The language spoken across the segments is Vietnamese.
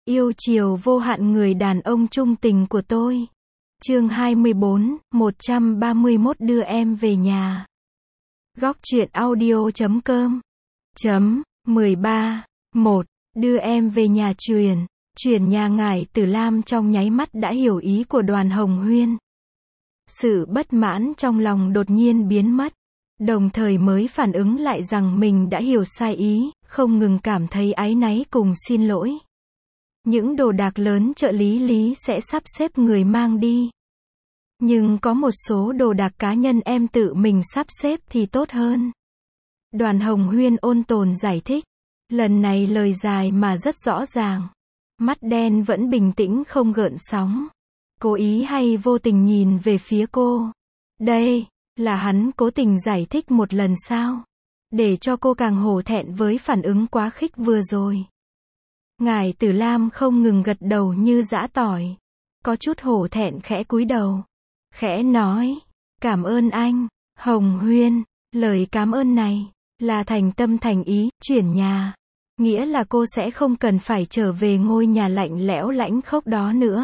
Yêu chiều vô hạn người đàn ông trung tình của tôi. Chương 24, 131 đưa em về nhà. Góc truyện audio.com 13. 1. Đưa em về nhà chuyển nhà. Ngải Tử Lam trong nháy mắt đã hiểu ý của Đoàn Hồng Huyên. Sự bất mãn trong lòng đột nhiên biến mất, đồng thời mới phản ứng lại rằng mình đã hiểu sai ý, không ngừng cảm thấy áy náy cùng xin lỗi. Những đồ đạc lớn trợ lý sẽ sắp xếp người mang đi. Nhưng có một số đồ đạc cá nhân em tự mình sắp xếp thì tốt hơn. Đoàn Hồng Huyên ôn tồn giải thích. Lần này lời dài mà rất rõ ràng. Mắt đen vẫn bình tĩnh không gợn sóng. Cố ý hay vô tình nhìn về phía cô. Đây, là hắn cố tình giải thích một lần sao? Để cho cô càng hổ thẹn với phản ứng quá khích vừa rồi. Ngải Tử Lam không ngừng gật đầu như giã tỏi. Có chút hổ thẹn khẽ cúi đầu. Khẽ nói, cảm ơn anh, Hồng Huyên. Lời cảm ơn này, là thành tâm thành ý, chuyển nhà. Nghĩa là cô sẽ không cần phải trở về ngôi nhà lạnh lẽo lãnh khốc đó nữa.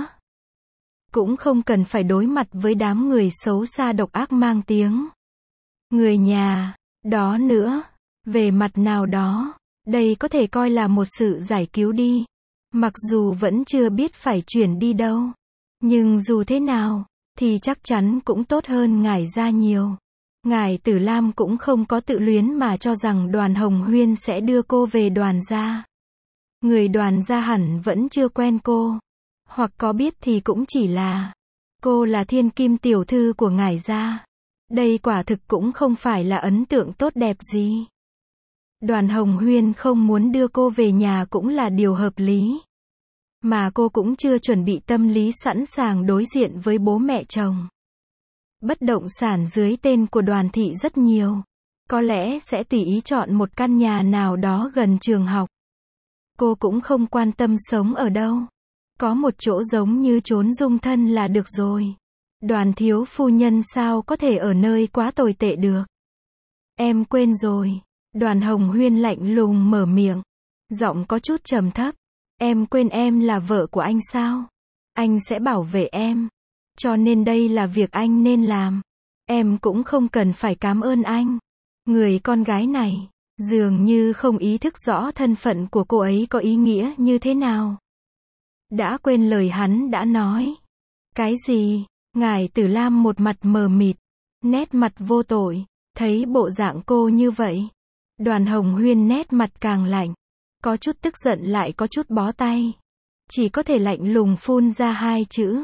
Cũng không cần phải đối mặt với đám người xấu xa độc ác mang tiếng người nhà, đó nữa. Về mặt nào đó, đây có thể coi là một sự giải cứu đi. Mặc dù vẫn chưa biết phải chuyển đi đâu. Nhưng dù thế nào, thì chắc chắn cũng tốt hơn Ngải gia nhiều. Ngải Tử Lam cũng không có tự luyến mà cho rằng Đoàn Hồng Huyên sẽ đưa cô về Đoàn gia. Người Đoàn gia hẳn vẫn chưa quen cô. Hoặc có biết thì cũng chỉ là cô là thiên kim tiểu thư của Ngải gia. Đây quả thực cũng không phải là ấn tượng tốt đẹp gì. Đoàn Hồng Huyên không muốn đưa cô về nhà cũng là điều hợp lý. Mà cô cũng chưa chuẩn bị tâm lý sẵn sàng đối diện với bố mẹ chồng. Bất động sản dưới tên của Đoàn thị rất nhiều. Có lẽ sẽ tùy ý chọn một căn nhà nào đó gần trường học. Cô cũng không quan tâm sống ở đâu. Có một chỗ giống như chốn dung thân là được rồi. Đoàn thiếu phu nhân sao có thể ở nơi quá tồi tệ được. Em quên rồi. Đoàn Hồng Huyên lạnh lùng mở miệng. Giọng có chút trầm thấp. Em quên em là vợ của anh sao? Anh sẽ bảo vệ em. Cho nên đây là việc anh nên làm. Em cũng không cần phải cảm ơn anh. Người con gái này, dường như không ý thức rõ thân phận của cô ấy có ý nghĩa như thế nào. Đã quên lời hắn đã nói. Cái gì? Ngải Tử Lam một mặt mờ mịt, nét mặt vô tội. Thấy bộ dạng cô như vậy, Đoàn Hồng Huyên nét mặt càng lạnh. Có chút tức giận lại có chút bó tay. Chỉ có thể lạnh lùng phun ra hai chữ.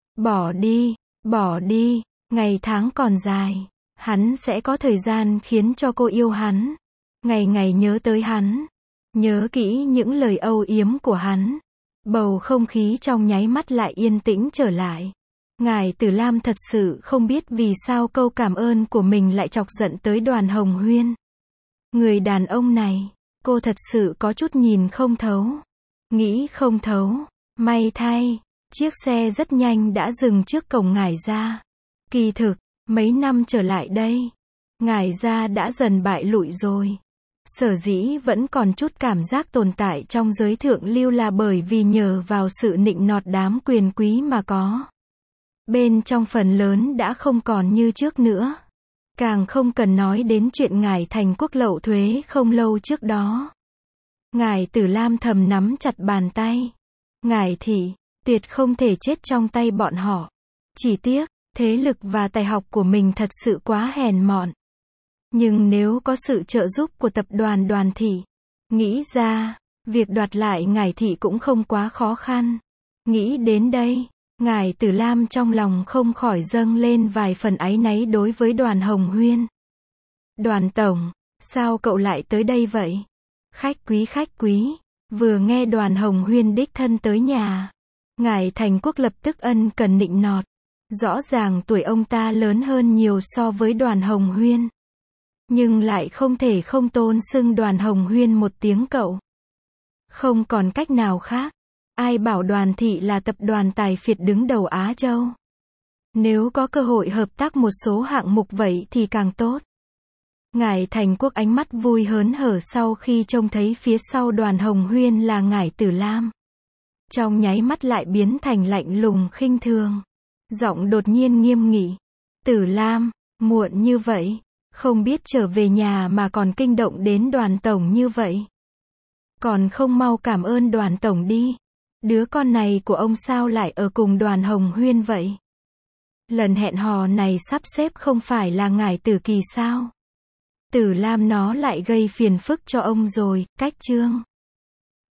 Bỏ đi, bỏ đi. Ngày tháng còn dài. Hắn sẽ có thời gian khiến cho cô yêu hắn. Ngày ngày nhớ tới hắn. Nhớ kỹ những lời âu yếm của hắn. Bầu không khí trong nháy mắt lại yên tĩnh trở lại. Ngải Tử Lam thật sự không biết vì sao câu cảm ơn của mình lại chọc giận tới Đoàn Hồng Huyên. Người đàn ông này, cô thật sự có chút nhìn không thấu. Nghĩ không thấu. May thay, chiếc xe rất nhanh đã dừng trước cổng Ngải gia. Kỳ thực, mấy năm trở lại đây, Ngải gia đã dần bại lụi rồi. Sở dĩ vẫn còn chút cảm giác tồn tại trong giới thượng lưu là bởi vì nhờ vào sự nịnh nọt đám quyền quý mà có. Bên trong phần lớn đã không còn như trước nữa. Càng không cần nói đến chuyện Ngải Thành Quốc lậu thuế không lâu trước đó. Ngải Tử Lam thầm nắm chặt bàn tay. Ngải thị, tuyệt không thể chết trong tay bọn họ. Chỉ tiếc, thế lực và tài học của mình thật sự quá hèn mọn. Nhưng nếu có sự trợ giúp của tập đoàn Đoàn thị, nghĩ ra, việc đoạt lại Ngải thị cũng không quá khó khăn. Nghĩ đến đây, Ngải Tử Lam trong lòng không khỏi dâng lên vài phần áy náy đối với Đoàn Hồng Huyên. Đoàn tổng, sao cậu lại tới đây vậy? Khách quý. Vừa nghe Đoàn Hồng Huyên đích thân tới nhà, Ngải Thành Quốc lập tức ân cần nịnh nọt. Rõ ràng tuổi ông ta lớn hơn nhiều so với Đoàn Hồng Huyên. Nhưng lại không thể không tôn xưng Đoàn Hồng Huyên một tiếng cậu. Không còn cách nào khác. Ai bảo Đoàn thị là tập đoàn tài phiệt đứng đầu Á Châu. Nếu có cơ hội hợp tác một số hạng mục vậy thì càng tốt. Ngải Thành Quốc ánh mắt vui hớn hở sau khi trông thấy phía sau Đoàn Hồng Huyên là Ngải Tử Lam. trong nháy mắt lại biến thành lạnh lùng khinh thường. Giọng đột nhiên nghiêm nghị. Tử Lam, muộn như vậy, không biết trở về nhà mà còn kinh động đến Đoàn tổng như vậy. Còn không mau cảm ơn Đoàn tổng đi. Đứa con này của ông sao lại ở cùng Đoàn Hồng Huyên vậy? Lần hẹn hò này sắp xếp không phải là Ngải Tử Kỳ sao? Tử Lam nó lại gây phiền phức cho ông rồi, cách chương.